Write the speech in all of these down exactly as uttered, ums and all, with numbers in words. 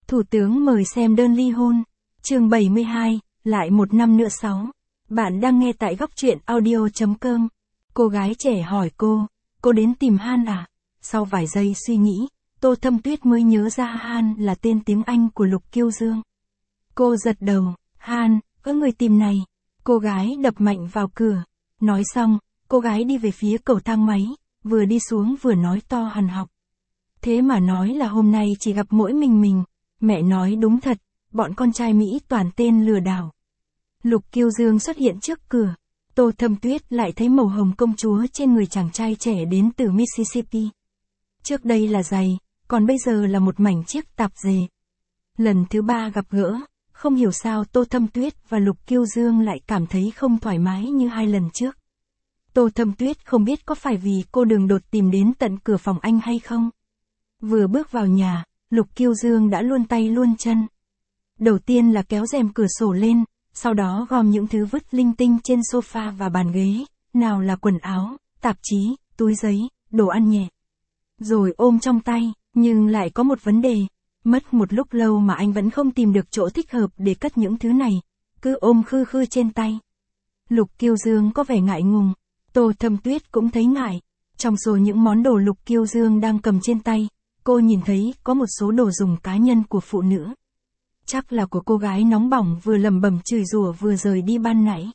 Thủ tướng mời xem đơn ly hôn. Chương bảy mươi hai, lại một năm nữa sáu. Bạn đang nghe tại góc truyện audio chấm com. Cô gái trẻ hỏi cô, cô đến tìm Han à? Sau vài giây suy nghĩ, Tô Thâm Tuyết mới nhớ ra Han là tên tiếng Anh của Lục Kiêu Dương. Cô giật đầu, Han, có người tìm này. Cô gái đập mạnh vào cửa. Nói xong, cô gái đi về phía cầu thang máy, vừa đi xuống vừa nói to hằn học. Thế mà nói là hôm nay chỉ gặp mỗi mình mình. Mẹ nói đúng thật, bọn con trai Mỹ toàn tên lừa đảo. Lục Kiêu Dương xuất hiện trước cửa. Tô Thâm Tuyết lại thấy màu hồng công chúa trên người chàng trai trẻ đến từ Mississippi. Trước đây là giày, còn bây giờ là một mảnh chiếc tạp dề. Lần thứ ba gặp gỡ, không hiểu sao Tô Thâm Tuyết và Lục Kiêu Dương lại cảm thấy không thoải mái như hai lần trước. Tô Thâm Tuyết không biết có phải vì cô đường đột tìm đến tận cửa phòng anh hay không. Vừa bước vào nhà, Lục Kiêu Dương đã luôn tay luôn chân. Đầu tiên là kéo rèm cửa sổ lên, sau đó gom những thứ vứt linh tinh trên sofa và bàn ghế, nào là quần áo, tạp chí, túi giấy, đồ ăn nhẹ. Rồi ôm trong tay, nhưng lại có một vấn đề. Mất một lúc lâu mà anh vẫn không tìm được chỗ thích hợp để cất những thứ này, cứ ôm khư khư trên tay. Lục Kiêu Dương có vẻ ngại ngùng, Tô Thâm Tuyết cũng thấy ngại. Trong số những món đồ Lục Kiêu Dương đang cầm trên tay, cô nhìn thấy có một số đồ dùng cá nhân của phụ nữ. Chắc là của cô gái nóng bỏng vừa lẩm bẩm chửi rủa vừa rời đi ban nãy.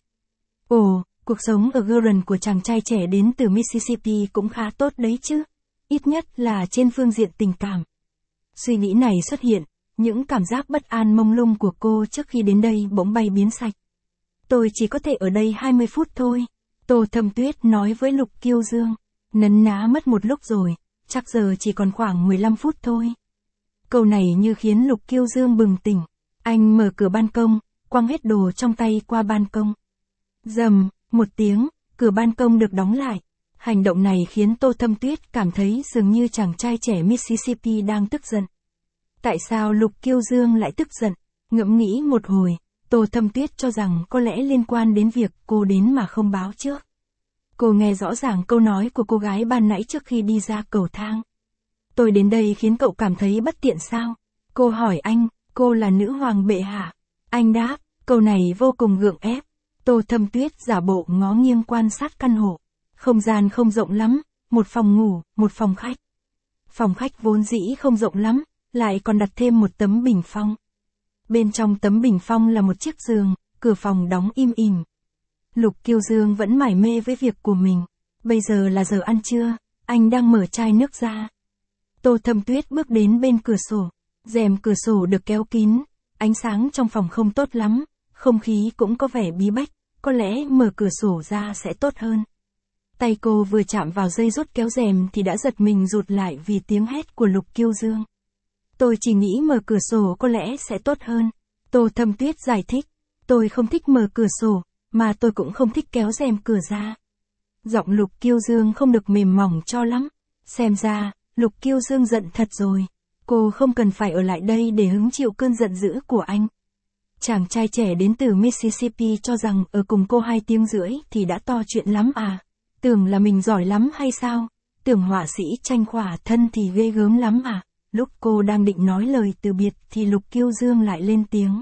Ồ, cuộc sống ở Guerin của chàng trai trẻ đến từ Mississippi cũng khá tốt đấy chứ. Ít nhất là trên phương diện tình cảm. Suy nghĩ này xuất hiện, những cảm giác bất an mông lung của cô trước khi đến đây bỗng bay biến sạch. Tôi chỉ có thể ở đây hai mươi phút thôi. Tô Thâm Tuyết nói với Lục Kiêu Dương. Nấn ná mất một lúc rồi, chắc giờ chỉ còn khoảng mười lăm phút thôi. Câu này như khiến Lục Kiêu Dương bừng tỉnh. Anh mở cửa ban công, quăng hết đồ trong tay qua ban công. Rầm, một tiếng, cửa ban công được đóng lại. Hành động này khiến Tô Thâm Tuyết cảm thấy dường như chàng trai trẻ Mississippi đang tức giận. Tại sao Lục Kiêu Dương lại tức giận? Ngẫm nghĩ một hồi, Tô Thâm Tuyết cho rằng có lẽ liên quan đến việc cô đến mà không báo trước. Cô nghe rõ ràng câu nói của cô gái ban nãy trước khi đi ra cầu thang. Tôi đến đây khiến cậu cảm thấy bất tiện sao? Cô hỏi anh, cô là nữ hoàng bệ hạ. Anh đáp, câu này vô cùng gượng ép. Tô Thâm Tuyết giả bộ ngó nghiêng quan sát căn hộ. Không gian không rộng lắm, một phòng ngủ, một phòng khách. Phòng khách vốn dĩ không rộng lắm, lại còn đặt thêm một tấm bình phong. Bên trong tấm bình phong là một chiếc giường, cửa phòng đóng im ỉm. Lục Kiêu Dương vẫn mải mê với việc của mình. Bây giờ là giờ ăn trưa, anh đang mở chai nước ra. Tô Thâm Tuyết bước đến bên cửa sổ. Rèm cửa sổ được kéo kín, ánh sáng trong phòng không tốt lắm, không khí cũng có vẻ bí bách, có lẽ mở cửa sổ ra sẽ tốt hơn. Tay cô vừa chạm vào dây rút kéo rèm thì đã giật mình rụt lại vì tiếng hét của Lục Kiêu Dương. Tôi chỉ nghĩ mở cửa sổ có lẽ sẽ tốt hơn. Tô Thâm Tuyết giải thích, tôi không thích mở cửa sổ, mà tôi cũng không thích kéo rèm cửa ra. Giọng Lục Kiêu Dương không được mềm mỏng cho lắm. Xem ra, Lục Kiêu Dương giận thật rồi. Cô không cần phải ở lại đây để hứng chịu cơn giận dữ của anh. Chàng trai trẻ đến từ Mississippi cho rằng ở cùng cô hai tiếng rưỡi thì đã to chuyện lắm à. Tưởng là mình giỏi lắm hay sao? Tưởng họa sĩ tranh khỏa thân thì ghê gớm lắm à? Lúc cô đang định nói lời từ biệt thì Lục Kiêu Dương lại lên tiếng.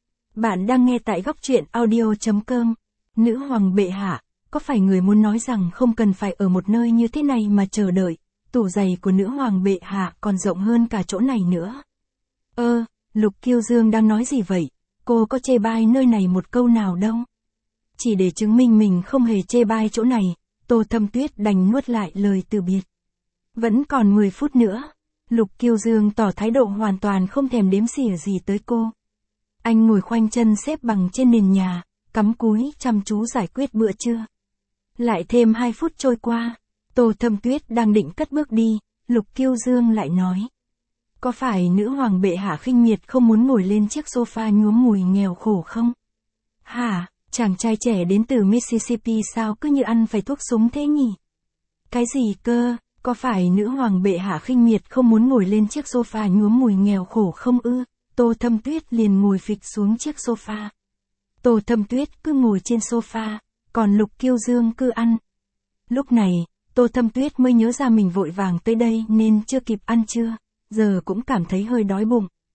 Bạn đang nghe tại góc truyện audio chấm com. Nữ hoàng bệ hạ, có phải người muốn nói rằng không cần phải ở một nơi như thế này mà chờ đợi? Tủ giày của nữ hoàng bệ hạ còn rộng hơn cả chỗ này nữa. Ơ, Lục Kiêu Dương đang nói gì vậy? Cô có chê bai nơi này một câu nào đâu. Chỉ để chứng minh mình không hề chê bai chỗ này, Tô Thâm Tuyết đành nuốt lại lời từ biệt. Vẫn còn mười phút nữa. Lục Kiêu Dương tỏ thái độ hoàn toàn không thèm đếm xỉa gì tới cô. Anh ngồi khoanh chân xếp bằng trên nền nhà, cắm cúi chăm chú giải quyết bữa trưa. Lại thêm hai phút trôi qua. Tô Thâm Tuyết đang định cất bước đi, Lục Kiêu Dương lại nói. Có phải nữ hoàng bệ hạ khinh miệt không muốn ngồi lên chiếc sofa nhuốm mùi nghèo khổ không? Hả, chàng trai trẻ đến từ Mississippi sao cứ như ăn phải thuốc súng thế nhỉ? Cái gì cơ, có phải nữ hoàng bệ hạ khinh miệt không muốn ngồi lên chiếc sofa nhuốm mùi nghèo khổ không ư? Tô Thâm Tuyết liền ngồi phịch xuống chiếc sofa. Tô Thâm Tuyết cứ ngồi trên sofa, còn Lục Kiêu Dương cứ ăn. Lúc này, Tô Thâm Tuyết mới nhớ ra mình vội vàng tới đây nên chưa kịp ăn trưa, giờ cũng cảm thấy hơi đói bụng.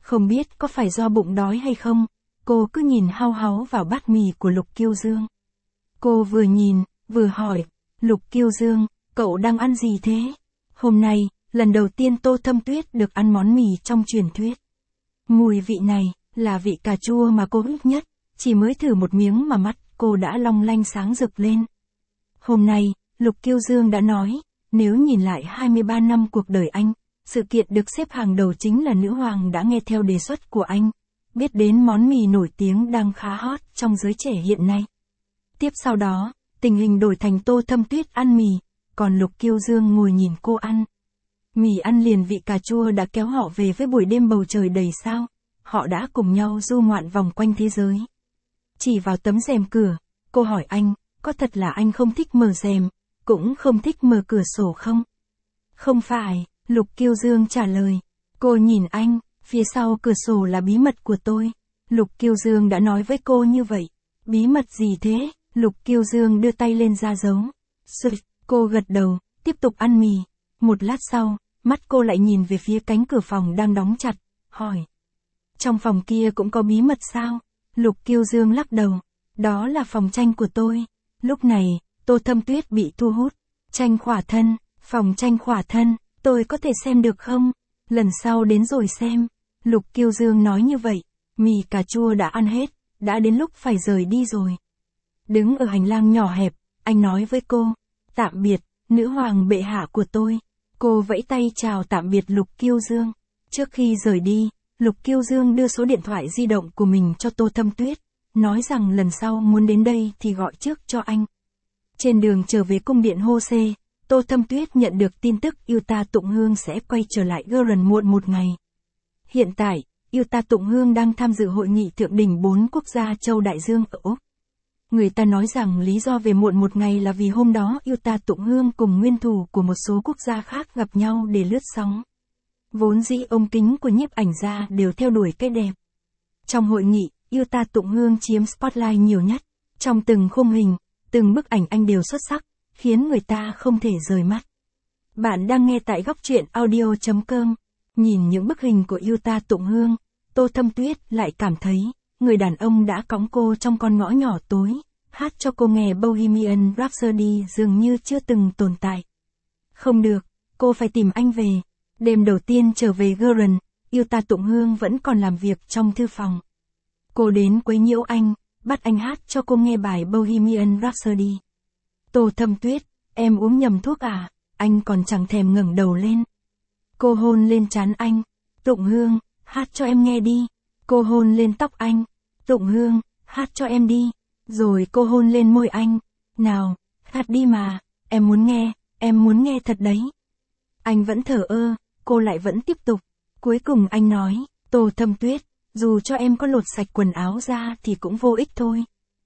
Không biết có phải do bụng đói hay không, cô cứ nhìn hao háu vào bát mì của Lục Kiêu Dương. Cô vừa nhìn, vừa hỏi, Lục Kiêu Dương, cậu đang ăn gì thế? Hôm nay, lần đầu tiên Tô Thâm Tuyết được ăn món mì trong truyền thuyết. Mùi vị này, là vị cà chua mà cô thích nhất, chỉ mới thử một miếng mà mắt cô đã long lanh sáng rực lên. Hôm nay, Lục Kiêu Dương đã nói, nếu nhìn lại hai mươi ba năm cuộc đời anh, sự kiện được xếp hàng đầu chính là nữ hoàng đã nghe theo đề xuất của anh, biết đến món mì nổi tiếng đang khá hot trong giới trẻ hiện nay. Tiếp sau đó, tình hình đổi thành Tô Thâm Tuyết ăn mì, còn Lục Kiêu Dương ngồi nhìn cô ăn. Mì ăn liền vị cà chua đã kéo họ về với buổi đêm bầu trời đầy sao, họ đã cùng nhau du ngoạn vòng quanh thế giới. Chỉ vào tấm rèm cửa, cô hỏi anh, có thật là anh không thích mở rèm, cũng không thích mở cửa sổ không? Không phải, Lục Kiêu Dương trả lời. Cô nhìn anh, phía sau cửa sổ là bí mật của tôi. Lục Kiêu Dương đã nói với cô như vậy. Bí mật gì thế? Lục Kiêu Dương đưa tay lên ra dấu. Sụt, cô gật đầu, tiếp tục ăn mì. Một lát sau, mắt cô lại nhìn về phía cánh cửa phòng đang đóng chặt, hỏi. Trong phòng kia cũng có bí mật sao? Lục Kiêu Dương lắc đầu. Đó là phòng tranh của tôi. Lúc này, Tô Thâm Tuyết bị thu hút. Tranh khỏa thân, phòng tranh khỏa thân, tôi có thể xem được không? Lần sau đến rồi xem. Lục Kiêu Dương nói như vậy. Mì cà chua đã ăn hết, đã đến lúc phải rời đi rồi. Đứng ở hành lang nhỏ hẹp, anh nói với cô. Tạm biệt, nữ hoàng bệ hạ của tôi. Cô vẫy tay chào tạm biệt Lục Kiêu Dương. Trước khi rời đi, Lục Kiêu Dương đưa số điện thoại di động của mình cho Tô Thâm Tuyết, nói rằng lần sau muốn đến đây thì gọi trước cho anh. Trên đường trở về cung điện Hô Xê, Tô Thâm Tuyết nhận được tin tức Yuta Tụng Hương sẽ quay trở lại Guren muộn một ngày. Hiện tại, Yuta Tụng Hương đang tham dự hội nghị thượng đỉnh bốn quốc gia châu Đại Dương ở Úc. Người ta nói rằng lý do về muộn một ngày là vì hôm đó Yuta Tụng Hương cùng nguyên thủ của một số quốc gia khác gặp nhau để lướt sóng. Vốn dĩ ống kính của nhiếp ảnh gia đều theo đuổi cái đẹp. Trong hội nghị, Yuta Tụng Hương chiếm spotlight nhiều nhất. Trong từng khung hình, từng bức ảnh anh đều xuất sắc, khiến người ta không thể rời mắt. Bạn đang nghe tại góc truyện audio chấm com. Nhìn những bức hình của Yuta Tụng Hương, Tô Thâm Tuyết lại cảm thấy, người đàn ông đã cõng cô trong con ngõ nhỏ tối, hát cho cô nghe Bohemian Rhapsody dường như chưa từng tồn tại. Không được, cô phải tìm anh về. Đêm đầu tiên trở về Guren, Yuta Tụng Hương vẫn còn làm việc trong thư phòng. Cô đến quấy nhiễu anh, bắt anh hát cho cô nghe bài Bohemian Rhapsody. Tô Thâm Tuyết, em uống nhầm thuốc à? Anh còn chẳng thèm ngẩng đầu lên. Cô hôn lên trán anh. Tụng Hương, hát cho em nghe đi. Cô hôn lên tóc anh. Tụng Hương, hát cho em đi. Rồi cô hôn lên môi anh. Nào, hát đi mà, em muốn nghe, em muốn nghe thật đấy. Anh vẫn thờ ơ, cô lại vẫn tiếp tục. Cuối cùng anh nói, Tô Thâm Tuyết, dù cho em có lột sạch quần áo ra thì cũng vô ích thôi.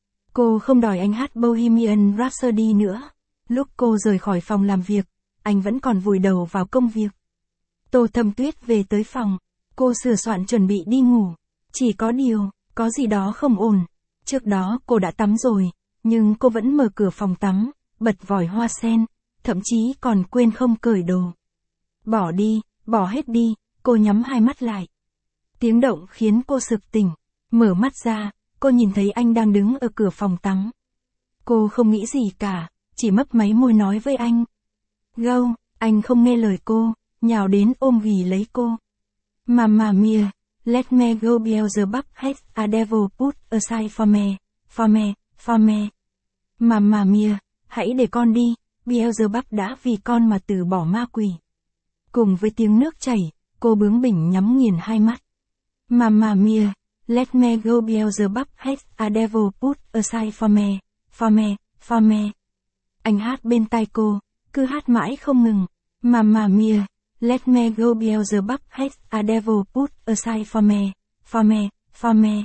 Cô không đòi anh hát Bohemian Rhapsody nữa. Lúc cô rời khỏi phòng làm việc, anh vẫn còn vùi đầu vào công việc. Tô Thâm Tuyết về tới phòng, cô sửa soạn chuẩn bị đi ngủ. Chỉ có điều, có gì đó không ổn. Trước đó cô đã tắm rồi, nhưng cô vẫn mở cửa phòng tắm, bật vòi hoa sen, thậm chí còn quên không cởi đồ. Bỏ đi, bỏ hết đi, cô nhắm hai mắt lại. Tiếng động khiến cô sực tỉnh, mở mắt ra, cô nhìn thấy anh đang đứng ở cửa phòng tắm. Cô không nghĩ gì cả, chỉ mấp máy môi nói với anh. Gâu, anh không nghe lời cô, nhào đến ôm ghì lấy cô. Mamma mia, let me go Beelzebub has a devil put aside for me, for me, for me. Mamma mia, hãy để con đi, Beelzebub đã vì con mà từ bỏ ma quỷ. Cùng với tiếng nước chảy, cô bướng bỉnh nhắm nghiền hai mắt. Mamma mia, let me go Beelzebub has a devil put aside for me, for me, for me. Anh hát bên tai cô, cứ hát mãi không ngừng. Mamma mia, let me go Beelzebub has a devil put aside for me, for me, for me.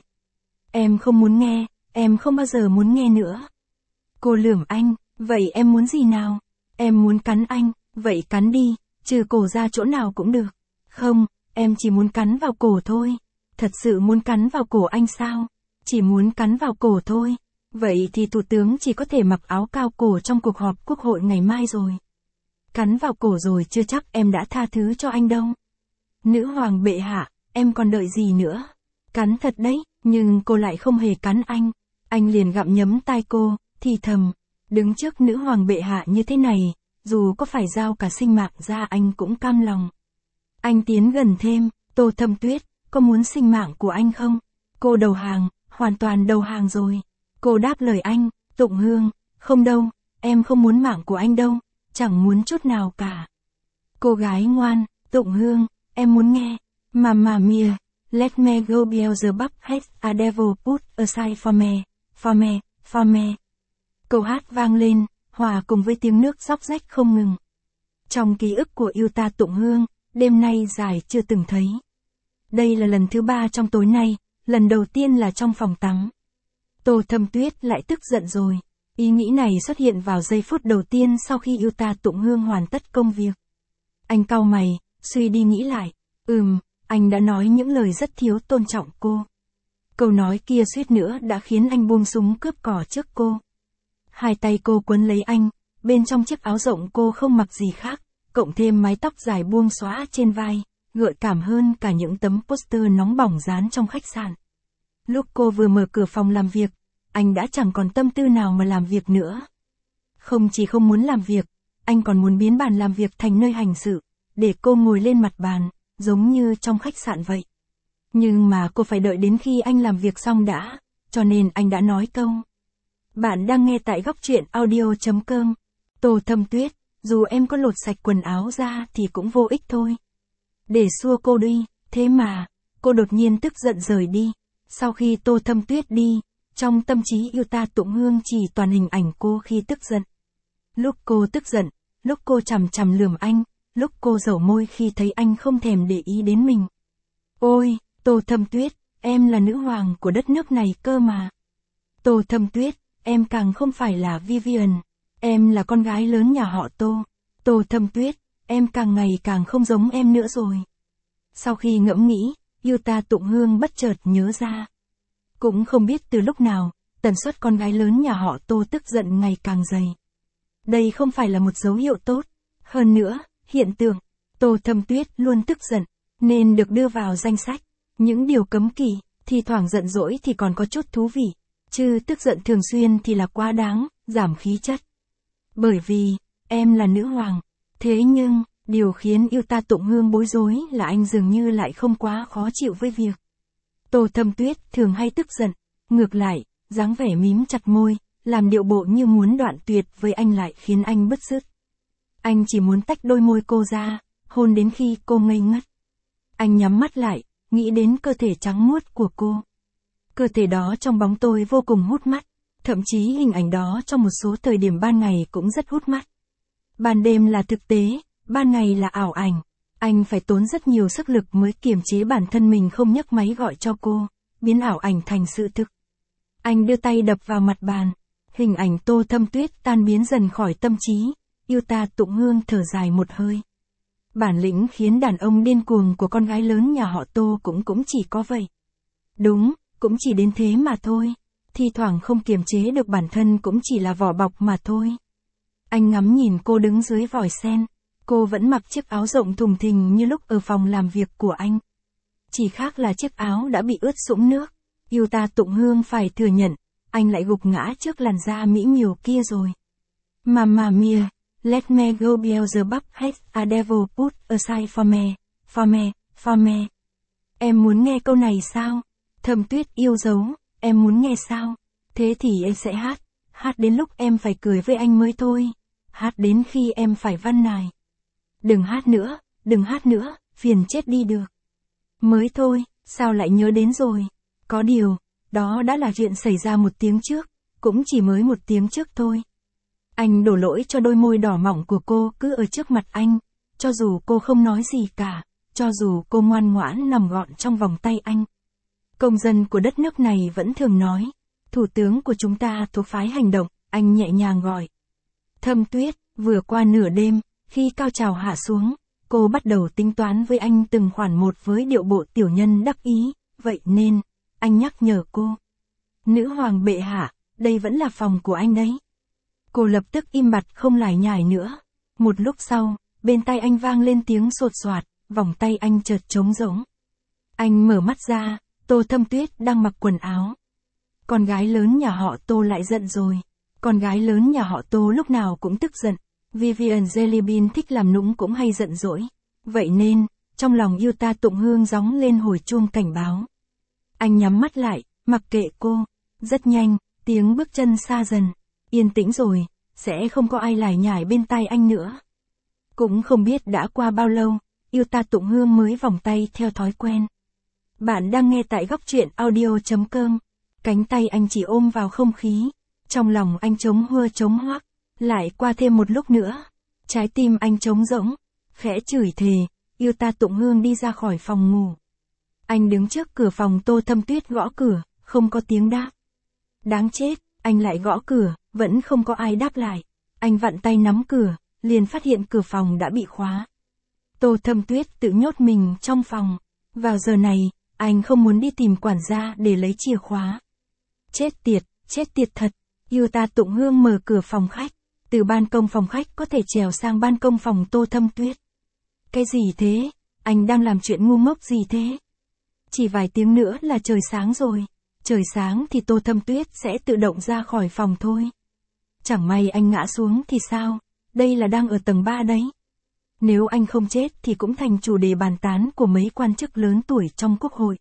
Em không muốn nghe, em không bao giờ muốn nghe nữa. Cô lườm anh, vậy em muốn gì nào? Em muốn cắn anh, vậy cắn đi, trừ cổ ra chỗ nào cũng được. Không, em chỉ muốn cắn vào cổ thôi. Thật sự muốn cắn vào cổ anh sao? Chỉ muốn cắn vào cổ thôi. Vậy thì thủ tướng chỉ có thể mặc áo cao cổ trong cuộc họp quốc hội ngày mai rồi. Cắn vào cổ rồi chưa chắc em đã tha thứ cho anh đâu. Nữ hoàng bệ hạ, em còn đợi gì nữa? Cắn thật đấy, nhưng cô lại không hề cắn anh. Anh liền gặm nhấm tai cô, thì thầm, đứng trước nữ hoàng bệ hạ như thế này, dù có phải giao cả sinh mạng ra anh cũng cam lòng. Anh tiến gần thêm, Tô Thâm Tuyết, có muốn sinh mạng của anh không? Cô đầu hàng, hoàn toàn đầu hàng rồi. Cô đáp lời anh, Tụng Hương, không đâu, em không muốn mạng của anh đâu, chẳng muốn chút nào cả. Cô gái ngoan, Tụng Hương, em muốn nghe. Mamma mia, let me go Beelzebub has a devil put aside for me, for me, for me. Câu hát vang lên, hòa cùng với tiếng nước róc rách không ngừng. Trong ký ức của yêu ta Tụng Hương, đêm nay dài chưa từng thấy. Đây là lần thứ ba trong tối nay, lần đầu tiên là trong phòng tắm. Tô Thâm Tuyết lại tức giận rồi. Ý nghĩ này xuất hiện vào giây phút đầu tiên sau khi yêu ta Tụng Hương hoàn tất công việc. Anh cau mày, suy đi nghĩ lại. Ừm, anh đã nói những lời rất thiếu tôn trọng cô. Câu nói kia suýt nữa đã khiến anh buông súng cướp cỏ trước cô. Hai tay cô quấn lấy anh, bên trong chiếc áo rộng cô không mặc gì khác, cộng thêm mái tóc dài buông xõa trên vai, gợi cảm hơn cả những tấm poster nóng bỏng dán trong khách sạn. Lúc cô vừa mở cửa phòng làm việc, anh đã chẳng còn tâm tư nào mà làm việc nữa. Không chỉ không muốn làm việc, anh còn muốn biến bàn làm việc thành nơi hành sự, để cô ngồi lên mặt bàn, giống như trong khách sạn vậy. Nhưng mà cô phải đợi đến khi anh làm việc xong đã, cho nên anh đã nói câu. Bạn đang nghe tại góc truyện audio chấm com. Tô Thâm Tuyết, dù em có lột sạch quần áo ra thì cũng vô ích thôi. Để xua cô đi, thế mà, cô đột nhiên tức giận rời đi. Sau khi Tô Thâm Tuyết đi, trong tâm trí yêu ta Tụng Hương chỉ toàn hình ảnh cô khi tức giận. Lúc cô tức giận, lúc cô chằm chằm lườm anh, lúc cô dẩu môi khi thấy anh không thèm để ý đến mình. Ôi, Tô Thâm Tuyết, em là nữ hoàng của đất nước này cơ mà. Tô Thâm Tuyết, em càng không phải là Vivian, em là con gái lớn nhà họ Tô. Tô Thâm Tuyết, em càng ngày càng không giống em nữa rồi. Sau khi ngẫm nghĩ, yêu ta Tụng Hương bất chợt nhớ ra. Cũng không biết từ lúc nào, tần suất con gái lớn nhà họ Tô tức giận ngày càng dày. Đây không phải là một dấu hiệu tốt. Hơn nữa, hiện tượng, Tô Thâm Tuyết luôn tức giận, nên được đưa vào danh sách. Những điều cấm kỵ, thì thoảng giận dỗi thì còn có chút thú vị, chứ tức giận thường xuyên thì là quá đáng, giảm khí chất. Bởi vì, em là nữ hoàng. Thế nhưng, điều khiến yêu ta Tụng Hương bối rối là anh dường như lại không quá khó chịu với việc. Tô Thâm Tuyết thường hay tức giận, ngược lại, dáng vẻ mím chặt môi, làm điệu bộ như muốn đoạn tuyệt với anh lại khiến anh bứt rứt. Anh chỉ muốn tách đôi môi cô ra, hôn đến khi cô ngây ngất. Anh nhắm mắt lại, nghĩ đến cơ thể trắng muốt của cô. Cơ thể đó trong bóng tối vô cùng hút mắt, thậm chí hình ảnh đó trong một số thời điểm ban ngày cũng rất hút mắt. Ban đêm là thực tế, ban ngày là ảo ảnh. Anh phải tốn rất nhiều sức lực mới kiềm chế bản thân mình không nhấc máy gọi cho cô, biến ảo ảnh thành sự thực. Anh đưa tay đập vào mặt bàn, hình ảnh Tô Thâm Tuyết tan biến dần khỏi tâm trí, yêu ta Tụng Hương thở dài một hơi. Bản lĩnh khiến đàn ông điên cuồng của con gái lớn nhà họ Tô cũng cũng chỉ có vậy. Đúng, cũng chỉ đến thế mà thôi. Thi thoảng không kiềm chế được bản thân cũng chỉ là vỏ bọc mà thôi. Anh ngắm nhìn cô đứng dưới vòi sen. Cô vẫn mặc chiếc áo rộng thùng thình như lúc ở phòng làm việc của anh. Chỉ khác là chiếc áo đã bị ướt sũng nước. Yêu ta Tụng Hương phải thừa nhận, anh lại gục ngã trước làn da mỹ miều kia rồi. Mamma mia, let me go Beelzebub has a devil put aside for me, for me, for me. Em muốn nghe câu này sao? Thâm Tuyết yêu dấu, em muốn nghe sao? Thế thì em sẽ hát, hát đến lúc em phải cười với anh mới thôi. Hát đến khi em phải văn nài. Đừng hát nữa, đừng hát nữa, phiền chết đi được. Mới thôi, sao lại nhớ đến rồi? Có điều, đó đã là chuyện xảy ra một tiếng trước, cũng chỉ mới một tiếng trước thôi. Anh đổ lỗi cho đôi môi đỏ mỏng của cô cứ ở trước mặt anh, cho dù cô không nói gì cả, cho dù cô ngoan ngoãn nằm gọn trong vòng tay anh. Công dân của đất nước này vẫn thường nói, thủ tướng của chúng ta thuộc phái hành động, anh nhẹ nhàng gọi. Thâm Tuyết, vừa qua nửa đêm, khi cao trào hạ xuống, cô bắt đầu tính toán với anh từng khoản một với điệu bộ tiểu nhân đắc ý, vậy nên, anh nhắc nhở cô. Nữ hoàng bệ hạ, đây vẫn là phòng của anh đấy. Cô lập tức im bặt không lải nhải nữa. Một lúc sau, bên tai anh vang lên tiếng sột soạt, vòng tay anh chợt trống rỗng. Anh mở mắt ra, Tô Thâm Tuyết đang mặc quần áo. Con gái lớn nhà họ Tô lại giận rồi. Con gái lớn nhà họ Tô lúc nào cũng tức giận. Vivian Jellybean thích làm nũng cũng hay giận dỗi. Vậy nên, trong lòng Yuta Tụng Hương gióng lên hồi chuông cảnh báo. Anh nhắm mắt lại, mặc kệ cô. Rất nhanh, tiếng bước chân xa dần. Yên tĩnh rồi, sẽ không có ai lải nhải bên tai anh nữa. Cũng không biết đã qua bao lâu, Yuta Tụng Hương mới vòng tay theo thói quen. Bạn đang nghe tại góc truyện audio chấm com. Cánh tay anh chỉ ôm vào không khí. Trong lòng anh trống hua trống hoác. Lại qua thêm một lúc nữa. Trái tim anh trống rỗng. Khẽ chửi thề, Yuta Tụng Hương đi ra khỏi phòng ngủ. Anh đứng trước cửa phòng Tô Thâm Tuyết gõ cửa, không có tiếng đáp. Đáng chết, anh lại gõ cửa, vẫn không có ai đáp lại. Anh vặn tay nắm cửa, liền phát hiện cửa phòng đã bị khóa. Tô Thâm Tuyết tự nhốt mình trong phòng. Vào giờ này, anh không muốn đi tìm quản gia để lấy chìa khóa. Chết tiệt, chết tiệt thật. Yuta Tụng Hương mở cửa phòng khách. Từ ban công phòng khách có thể trèo sang ban công phòng Tô Thâm Tuyết. Cái gì thế? Anh đang làm chuyện ngu ngốc gì thế? Chỉ vài tiếng nữa là trời sáng rồi. Trời sáng thì Tô Thâm Tuyết sẽ tự động ra khỏi phòng thôi. Chẳng may anh ngã xuống thì sao? Đây là đang ở tầng ba đấy. Nếu anh không chết thì cũng thành chủ đề bàn tán của mấy quan chức lớn tuổi trong quốc hội.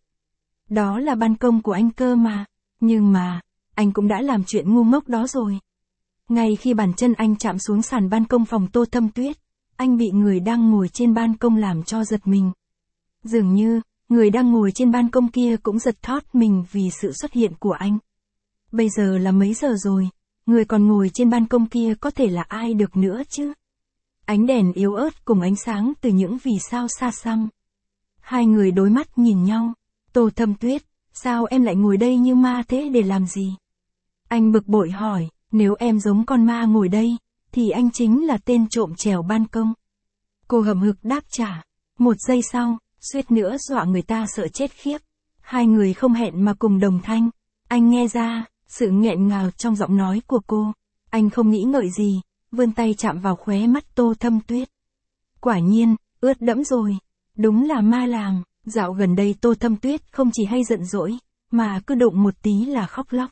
Đó là ban công của anh cơ mà. Nhưng mà, anh cũng đã làm chuyện ngu ngốc đó rồi. Ngay khi bàn chân anh chạm xuống sàn ban công phòng Tô Thâm Tuyết, anh bị người đang ngồi trên ban công làm cho giật mình. Dường như, người đang ngồi trên ban công kia cũng giật thót mình vì sự xuất hiện của anh. Bây giờ là mấy giờ rồi, người còn ngồi trên ban công kia có thể là ai được nữa chứ? Ánh đèn yếu ớt cùng ánh sáng từ những vì sao xa xăm. Hai người đối mắt nhìn nhau. Tô Thâm Tuyết, sao em lại ngồi đây như ma thế để làm gì? Anh bực bội hỏi, nếu em giống con ma ngồi đây, thì anh chính là tên trộm trèo ban công. Cô hậm hực đáp trả. Một giây sau, suýt nữa dọa người ta sợ chết khiếp. Hai người không hẹn mà cùng đồng thanh. Anh nghe ra, sự nghẹn ngào trong giọng nói của cô. Anh không nghĩ ngợi gì, vươn tay chạm vào khóe mắt Tô Thâm Tuyết. Quả nhiên, ướt đẫm rồi. Đúng là ma làm. Dạo gần đây Tô Thâm Tuyết không chỉ hay giận dỗi, mà cứ đụng một tí là khóc lóc.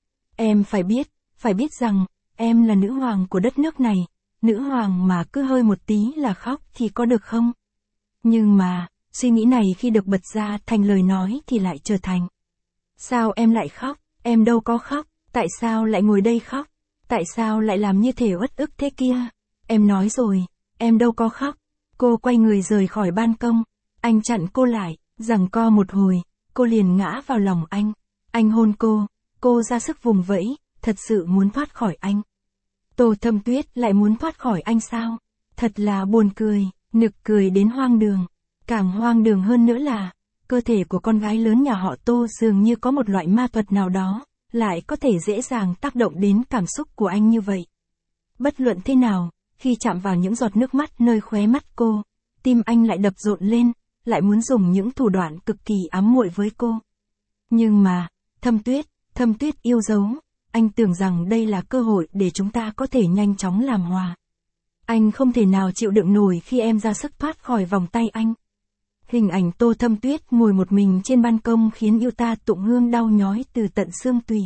Em phải biết, phải biết rằng, em là nữ hoàng của đất nước này. Nữ hoàng mà cứ hơi một tí là khóc thì có được không? Nhưng mà, suy nghĩ này khi được bật ra thành lời nói thì lại trở thành. Sao em lại khóc? Em đâu có khóc. Tại sao lại ngồi đây khóc? Tại sao lại làm như thể uất ức thế kia? Em nói rồi, em đâu có khóc. Cô quay người rời khỏi ban công. Anh chặn cô lại, giằng co một hồi, cô liền ngã vào lòng anh. Anh hôn cô, cô ra sức vùng vẫy, thật sự muốn thoát khỏi anh. Tô Thâm Tuyết lại muốn thoát khỏi anh sao? Thật là buồn cười, nực cười đến hoang đường. Càng hoang đường hơn nữa là, cơ thể của con gái lớn nhà họ Tô dường như có một loại ma thuật nào đó, lại có thể dễ dàng tác động đến cảm xúc của anh như vậy. Bất luận thế nào, khi chạm vào những giọt nước mắt nơi khóe mắt cô, tim anh lại đập rộn lên, lại muốn dùng những thủ đoạn cực kỳ ám muội với cô. Nhưng mà, Thâm Tuyết, Thâm Tuyết yêu dấu, anh tưởng rằng đây là cơ hội để chúng ta có thể nhanh chóng làm hòa. Anh không thể nào chịu đựng nổi khi em ra sức thoát khỏi vòng tay anh. Hình ảnh Tô Thâm Tuyết ngồi một mình trên ban công khiến Yuta Tụng Hương đau nhói từ tận xương tủy.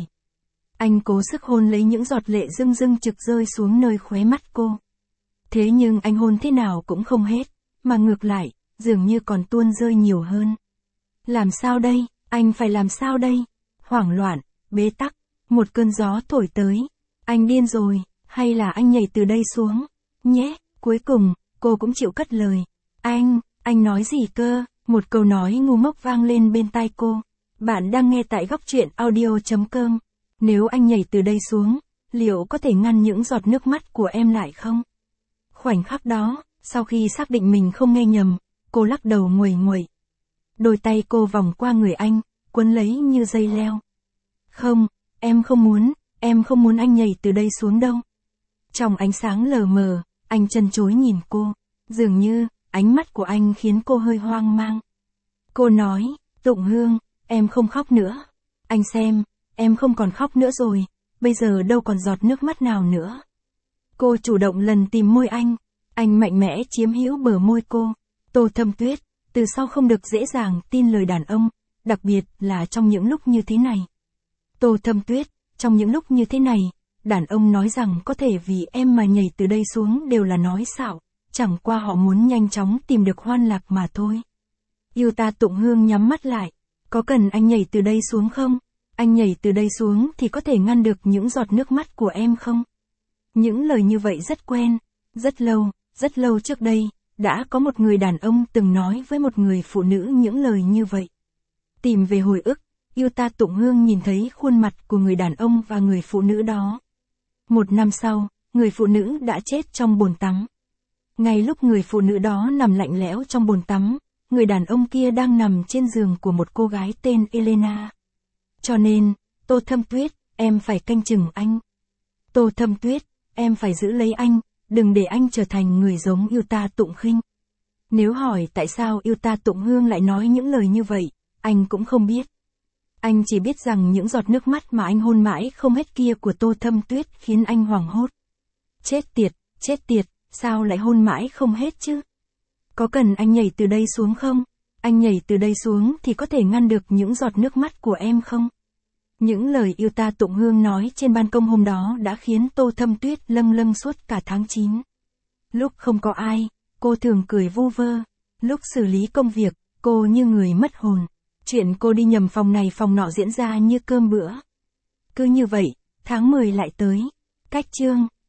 Anh cố sức hôn lấy những giọt lệ rưng rưng trực rơi xuống nơi khóe mắt cô. Thế nhưng anh hôn thế nào cũng không hết, mà ngược lại, dường như còn tuôn rơi nhiều hơn. Làm sao đây? Anh phải làm sao đây? Hoảng loạn, bế tắc, một cơn gió thổi tới. Anh điên rồi, hay là anh nhảy từ đây xuống? Nhé, cuối cùng, cô cũng chịu cất lời. Anh, anh nói gì cơ? Một câu nói ngu ngốc vang lên bên tai cô. Bạn đang nghe tại góc truyện audio chấm com. Nếu anh nhảy từ đây xuống, liệu có thể ngăn những giọt nước mắt của em lại không? Khoảnh khắc đó, sau khi xác định mình không nghe nhầm, cô lắc đầu nguầy nguậy. Đôi tay cô vòng qua người anh, quấn lấy như dây leo. Không, em không muốn, em không muốn anh nhảy từ đây xuống đâu. Trong ánh sáng lờ mờ, anh chân chối nhìn cô. Dường như, ánh mắt của anh khiến cô hơi hoang mang. Cô nói, Tụng Hương, em không khóc nữa. Anh xem, em không còn khóc nữa rồi, bây giờ đâu còn giọt nước mắt nào nữa. Cô chủ động lần tìm môi anh, anh mạnh mẽ chiếm hữu bờ môi cô. Tô Thâm Tuyết, từ sau không được dễ dàng tin lời đàn ông, đặc biệt là trong những lúc như thế này. Tô Thâm Tuyết, trong những lúc như thế này, đàn ông nói rằng có thể vì em mà nhảy từ đây xuống đều là nói xạo, chẳng qua họ muốn nhanh chóng tìm được hoan lạc mà thôi. Yuta Tụng Hương nhắm mắt lại, có cần anh nhảy từ đây xuống không? Anh nhảy từ đây xuống thì có thể ngăn được những giọt nước mắt của em không? Những lời như vậy rất quen, rất lâu, rất lâu trước đây, đã có một người đàn ông từng nói với một người phụ nữ những lời như vậy. Tìm về hồi ức, Yuta Tụng Hương nhìn thấy khuôn mặt của người đàn ông và người phụ nữ đó. Một năm sau, người phụ nữ đã chết trong bồn tắm. Ngay lúc người phụ nữ đó nằm lạnh lẽo trong bồn tắm, người đàn ông kia đang nằm trên giường của một cô gái tên Elena. Cho nên, Tô Thâm Tuyết, em phải canh chừng anh. Tô Thâm Tuyết, em phải giữ lấy anh, đừng để anh trở thành người giống Yuta Tụng Khinh. Nếu hỏi tại sao Yuta Tụng Hương lại nói những lời như vậy, anh cũng không biết. Anh chỉ biết rằng những giọt nước mắt mà anh hôn mãi không hết kia của Tô Thâm Tuyết khiến anh hoảng hốt. Chết tiệt, chết tiệt, sao lại hôn mãi không hết chứ? Có cần anh nhảy từ đây xuống không? Anh nhảy từ đây xuống thì có thể ngăn được những giọt nước mắt của em không? Những lời Yuta Tụng Hương nói trên ban công hôm đó đã khiến Tô Thâm Tuyết lâng lâng suốt cả tháng chín. Lúc không có ai, cô thường cười vu vơ. Lúc xử lý công việc, cô như người mất hồn. Chuyện cô đi nhầm phòng này phòng nọ diễn ra như cơm bữa. Cứ như vậy, tháng mười lại tới. Cách chương